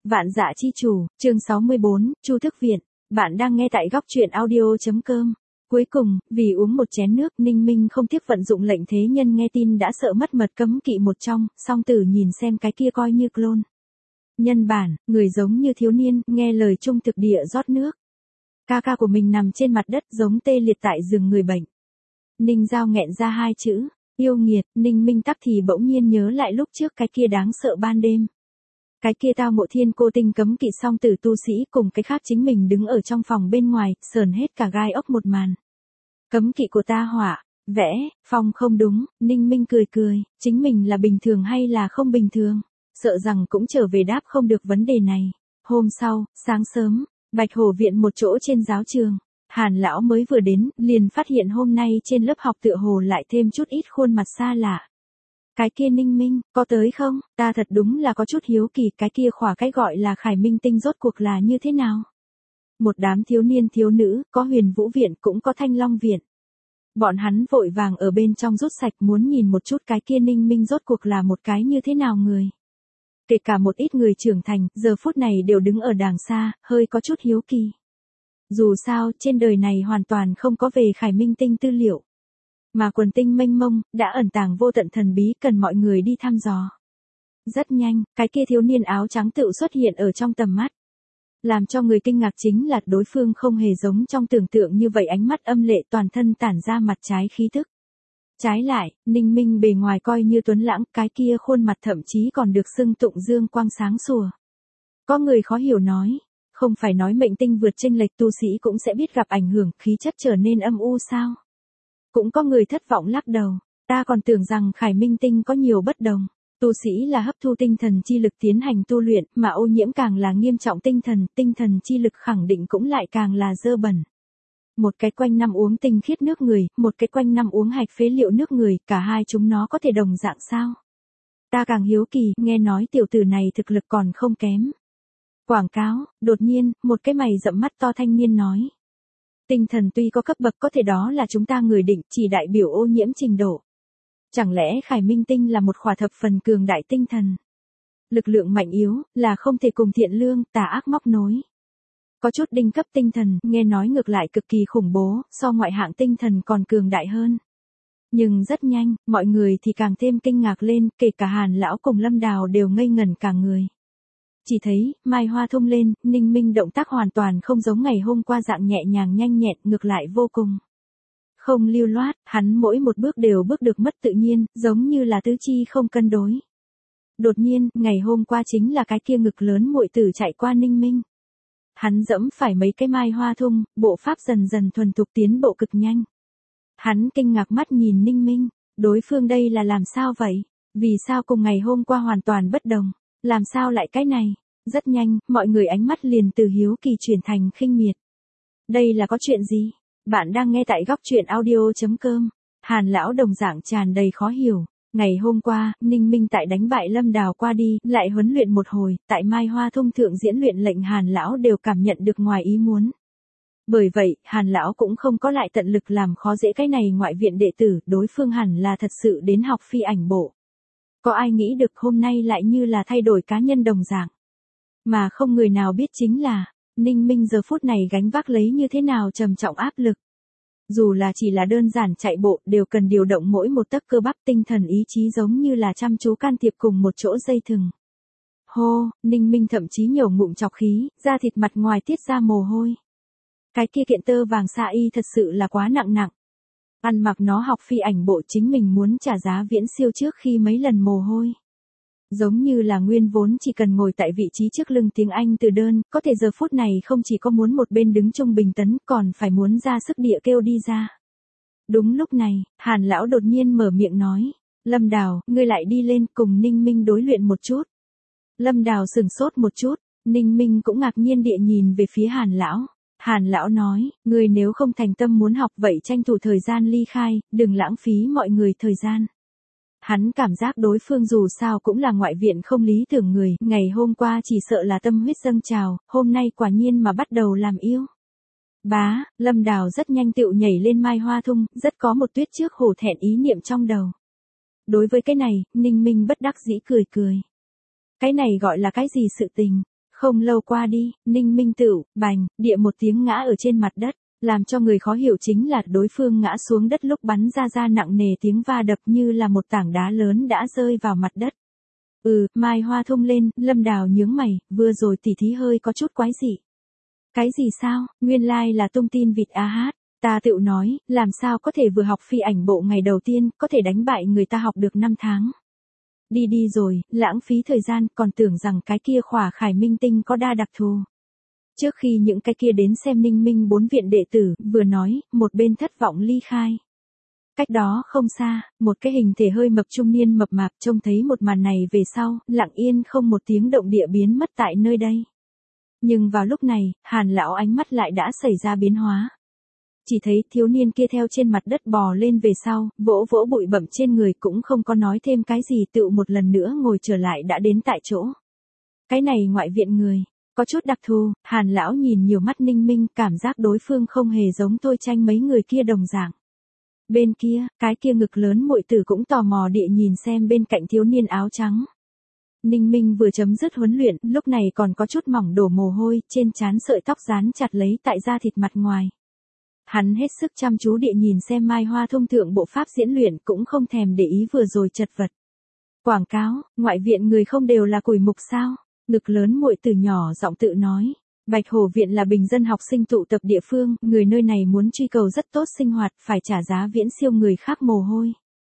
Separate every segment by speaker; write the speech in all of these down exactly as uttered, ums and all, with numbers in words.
Speaker 1: Vạn Dạ Chi Chủ, chương sáu mươi bốn, Chu Thức Viện. Bạn đang nghe tại góc truyện audio chấm com. Cuối cùng, vì uống một chén nước, Ninh Minh không tiếc vận dụng lệnh thế nhân nghe tin đã sợ mất mật cấm kỵ một trong, song tử nhìn xem cái kia coi như clone. Nhân bản, người giống như thiếu niên, nghe lời trung thực địa rót nước. Ca ca của mình nằm trên mặt đất giống tê liệt tại giường người bệnh. Ninh Giao nghẹn ra hai chữ, yêu nghiệt. Ninh Minh tắc thì bỗng nhiên nhớ lại lúc trước cái kia đáng sợ ban đêm. Cái kia tao ngộ thiên cô tinh cấm kỵ song tử tu sĩ cùng cái khác chính mình đứng ở trong phòng bên ngoài, sờn hết cả gai ốc một màn. Cấm kỵ của ta họa, vẽ, phong không đúng. Ninh Minh cười cười, chính mình là bình thường hay là không bình thường, sợ rằng cũng trở về đáp không được vấn đề này. Hôm sau, sáng sớm, Bạch Hổ viện một chỗ trên giáo trường, Hàn lão mới vừa đến, liền phát hiện hôm nay trên lớp học tựa hồ lại thêm chút ít khuôn mặt xa lạ. Cái kia Ninh Minh, có tới không? Ta thật đúng là có chút hiếu kỳ, cái kia khỏa cái gọi là Khải Minh tinh rốt cuộc là như thế nào? Một đám thiếu niên thiếu nữ, có Huyền Vũ viện cũng có Thanh Long viện. Bọn hắn vội vàng ở bên trong rút sạch muốn nhìn một chút cái kia Ninh Minh rốt cuộc là một cái như thế nào người. Kể cả một ít người trưởng thành, giờ phút này đều đứng ở đàng xa, hơi có chút hiếu kỳ. Dù sao, trên đời này hoàn toàn không có về Khải Minh tinh tư liệu. Mà quần tinh mênh mông, đã ẩn tàng vô tận thần bí cần mọi người đi thăm dò. Rất nhanh, cái kia thiếu niên áo trắng tự xuất hiện ở trong tầm mắt. Làm cho người kinh ngạc chính là đối phương không hề giống trong tưởng tượng như vậy, ánh mắt âm lệ, toàn thân tản ra mặt trái khí thức. Trái lại, Ninh Minh bề ngoài coi như tuấn lãng, cái kia khuôn mặt thậm chí còn được xưng tụng dương quang sáng sủa. Có người khó hiểu nói, không phải nói mệnh tinh vượt chênh lệch tu sĩ cũng sẽ biết gặp ảnh hưởng, khí chất trở nên âm u sao? Cũng có người thất vọng lắc đầu, ta còn tưởng rằng Khải Minh tinh có nhiều bất đồng. Tu sĩ là hấp thu tinh thần chi lực tiến hành tu luyện, mà ô nhiễm càng là nghiêm trọng tinh thần, tinh thần chi lực khẳng định cũng lại càng là dơ bẩn. Một cái quanh năm uống tinh khiết nước người, một cái quanh năm uống hạch phế liệu nước người, cả hai chúng nó có thể đồng dạng sao? Ta càng hiếu kỳ, nghe nói tiểu tử này thực lực còn không kém. Quảng cáo, đột nhiên, một cái mày rậm mắt to thanh niên nói. Tinh thần tuy có cấp bậc có thể đó là chúng ta người định, chỉ đại biểu ô nhiễm trình độ. Chẳng lẽ Khải Minh tinh là một khỏa thập phần cường đại tinh thần? Lực lượng mạnh yếu, là không thể cùng thiện lương, tà ác móc nối. Có chút đinh cấp tinh thần, nghe nói ngược lại cực kỳ khủng bố, so ngoại hạng tinh thần còn cường đại hơn. Nhưng rất nhanh, mọi người thì càng thêm kinh ngạc lên, kể cả Hàn lão cùng Lâm Đào đều ngây ngẩn cả người. Chỉ thấy, mai hoa thung lên, Ninh Minh động tác hoàn toàn không giống ngày hôm qua dạng nhẹ nhàng nhanh nhẹn, ngược lại vô cùng. Không lưu loát, hắn mỗi một bước đều bước được mất tự nhiên, giống như là tứ chi không cân đối. Đột nhiên, ngày hôm qua chính là cái kia ngực lớn muội tử chạy qua Ninh Minh. Hắn dẫm phải mấy cái mai hoa thung, bộ pháp dần dần thuần thục tiến bộ cực nhanh. Hắn kinh ngạc mắt nhìn Ninh Minh, đối phương đây là làm sao vậy? Vì sao cùng ngày hôm qua hoàn toàn bất đồng? Làm sao lại cái này? Rất nhanh, mọi người ánh mắt liền từ hiếu kỳ chuyển thành khinh miệt. Đây là có chuyện gì? Bạn đang nghe tại góc truyện audio chấm com. Hàn lão đồng dạng tràn đầy khó hiểu. Ngày hôm qua, Ninh Minh tại đánh bại Lâm Đào qua đi, lại huấn luyện một hồi, tại Mai Hoa Thung thượng diễn luyện lệnh Hàn lão đều cảm nhận được ngoài ý muốn. Bởi vậy, Hàn lão cũng không có lại tận lực làm khó dễ cái này ngoại viện đệ tử, đối phương hẳn là thật sự đến học phi ảnh bộ. Có ai nghĩ được hôm nay lại như là thay đổi cá nhân đồng dạng. Mà không người nào biết chính là, Ninh Minh giờ phút này gánh vác lấy như thế nào trầm trọng áp lực. Dù là chỉ là đơn giản chạy bộ, đều cần điều động mỗi một tấc cơ bắp, tinh thần ý chí giống như là chăm chú can thiệp cùng một chỗ dây thừng. Hô, Ninh Minh thậm chí nhổ ngụm chọc khí, da thịt mặt ngoài tiết ra mồ hôi. Cái kia kiện tơ vàng sa y thật sự là quá nặng nặng. Ăn mặc nó học phi ảnh bộ chính mình muốn trả giá viễn siêu trước khi mấy lần mồ hôi. Giống như là nguyên vốn chỉ cần ngồi tại vị trí trước lưng tiếng Anh từ đơn, có thể giờ phút này không chỉ có muốn một bên đứng trung bình tấn, còn phải muốn ra sức địa kêu đi ra. Đúng lúc này, Hàn lão đột nhiên mở miệng nói, Lâm Đào, ngươi lại đi lên cùng Ninh Minh đối luyện một chút. Lâm Đào sừng sốt một chút, Ninh Minh cũng ngạc nhiên địa nhìn về phía Hàn lão. Hàn lão nói, ngươi nếu không thành tâm muốn học vậy tranh thủ thời gian ly khai, đừng lãng phí mọi người thời gian. Hắn cảm giác đối phương dù sao cũng là ngoại viện không lý tưởng người, ngày hôm qua chỉ sợ là tâm huyết dâng trào, hôm nay quả nhiên mà bắt đầu làm yêu. Bá, Lâm Đào rất nhanh tựu nhảy lên mai hoa thung, rất có một tuyết trước hổ thẹn ý niệm trong đầu. Đối với cái này, Ninh Minh bất đắc dĩ cười cười. Cái này gọi là cái gì sự tình? Không lâu qua đi, Ninh Minh tựu, bành, địa một tiếng ngã ở trên mặt đất. Làm cho người khó hiểu chính là đối phương ngã xuống đất lúc bắn ra ra nặng nề tiếng va đập như là một tảng đá lớn đã rơi vào mặt đất. Ừ, Mai Hoa Thông lên, Lâm Đào nhướng mày, vừa rồi tỉ thí hơi có chút quái dị. Cái gì sao, nguyên lai là tung tin vịt a hát. Ta tự nói, làm sao có thể vừa học phi ảnh bộ ngày đầu tiên, có thể đánh bại người ta học được năm tháng. Đi đi rồi, lãng phí thời gian, còn tưởng rằng cái kia khỏa khải minh tinh có đa đặc thù. Trước khi những cái kia đến xem Ninh Minh bốn viện đệ tử, vừa nói, một bên thất vọng ly khai. Cách đó không xa, một cái hình thể hơi mập trung niên mập mạp trông thấy một màn này về sau, lặng yên không một tiếng động địa biến mất tại nơi đây. Nhưng vào lúc này, Hàn lão ánh mắt lại đã xảy ra biến hóa. Chỉ thấy thiếu niên kia theo trên mặt đất bò lên về sau, vỗ vỗ bụi bặm trên người cũng không có nói thêm cái gì, tựu một lần nữa ngồi trở lại đã đến tại chỗ. Cái này ngoại viện người, có chút đặc thù, Hàn lão nhìn nhiều mắt Ninh Minh, cảm giác đối phương không hề giống Thôi Tranh mấy người kia đồng dạng. Bên kia, cái kia ngực lớn muội tử cũng tò mò địa nhìn xem bên cạnh thiếu niên áo trắng. Ninh Minh vừa chấm dứt huấn luyện, lúc này còn có chút mỏng đổ mồ hôi, trên trán sợi tóc dán chặt lấy tại da thịt mặt ngoài. Hắn hết sức chăm chú địa nhìn xem Mai Hoa Thông thượng bộ pháp diễn luyện, cũng không thèm để ý vừa rồi chật vật. Quảng cáo, ngoại viện người không đều là củi mục sao? Ngực lớn muội tử nhỏ giọng tự nói. Bạch Hổ viện là bình dân học sinh tụ tập địa phương, người nơi này muốn truy cầu rất tốt sinh hoạt, phải trả giá viễn siêu người khác mồ hôi.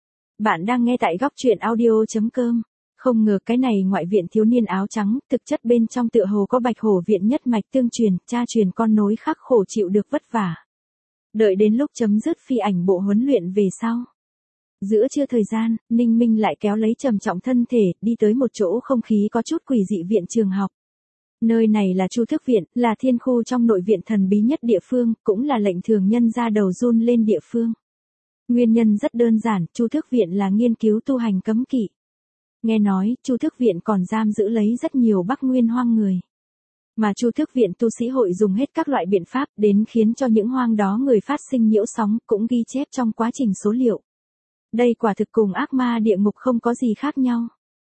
Speaker 1: Bạn đang nghe tại góc truyện audio chấm com. Không ngờ cái này ngoại viện thiếu niên áo trắng, thực chất bên trong tựa hồ có Bạch Hổ viện nhất mạch tương truyền, cha truyền con nối khắc khổ chịu được vất vả. Đợi đến lúc chấm dứt phi ảnh bộ huấn luyện về sau. Giữa trưa thời gian, Ninh Minh lại kéo lấy trầm trọng thân thể, đi tới một chỗ không khí có chút quỷ dị viện trường học. Nơi này là Chu Thức Viện, là thiên khu trong nội viện thần bí nhất địa phương, cũng là lệnh thường nhân ra đầu run lên địa phương. Nguyên nhân rất đơn giản, Chu Thức Viện là nghiên cứu tu hành cấm kỵ. Nghe nói, Chu Thức Viện còn giam giữ lấy rất nhiều Bắc Nguyên hoang người. Mà Chu Thức Viện tu sĩ hội dùng hết các loại biện pháp đến khiến cho những hoang đó người phát sinh nhiễu sóng, cũng ghi chép trong quá trình số liệu. Đây quả thực cùng ác ma địa ngục không có gì khác nhau.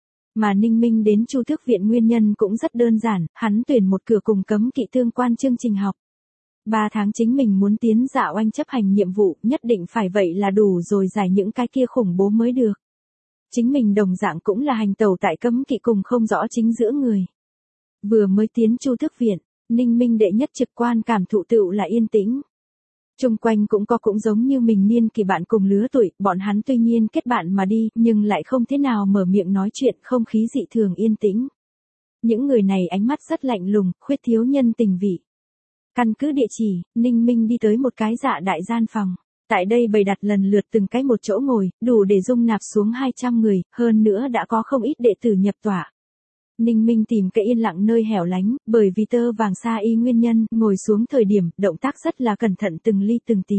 Speaker 1: Mà Ninh Minh đến Chu Thức Viện nguyên nhân cũng rất đơn giản, hắn tuyển một cửa cùng cấm kỵ tương quan chương trình học. Ba tháng chính mình muốn tiến dạ oanh chấp hành nhiệm vụ, nhất định phải vậy là đủ rồi giải những cái kia khủng bố mới được. Chính mình đồng dạng cũng là hành tẩu tại cấm kỵ cùng không rõ chính giữa người. Vừa mới tiến Chu Thức Viện, Ninh Minh đệ nhất trực quan cảm thụ tựu là yên tĩnh. Trung quanh cũng có cũng giống như mình niên kỳ bạn cùng lứa tuổi, bọn hắn tuy nhiên kết bạn mà đi, nhưng lại không thế nào mở miệng nói chuyện, không khí dị thường yên tĩnh. Những người này ánh mắt rất lạnh lùng, khuyết thiếu nhân tình vị. Căn cứ địa chỉ, Ninh Minh đi tới một cái dạ đại gian phòng. Tại đây bày đặt lần lượt từng cái một chỗ ngồi, đủ để dung nạp xuống hai trăm người, hơn nữa đã có không ít đệ tử nhập tọa. Ninh Minh tìm cái yên lặng nơi hẻo lánh, bởi vì tơ vàng sa y nguyên nhân, ngồi xuống thời điểm, động tác rất là cẩn thận từng ly từng tí.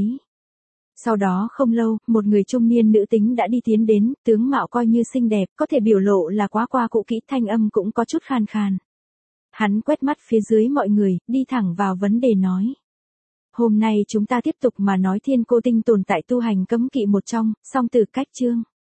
Speaker 1: Sau đó không lâu, một người trung niên nữ tính đã đi tiến đến, tướng mạo coi như xinh đẹp, có thể biểu lộ là quá qua cũ kỹ, thanh âm cũng có chút khan khan. Hắn quét mắt phía dưới mọi người, đi thẳng vào vấn đề nói. Hôm nay chúng ta tiếp tục mà nói Thiên Cô Tinh tồn tại tu hành cấm kỵ một trong, song từ cách chương.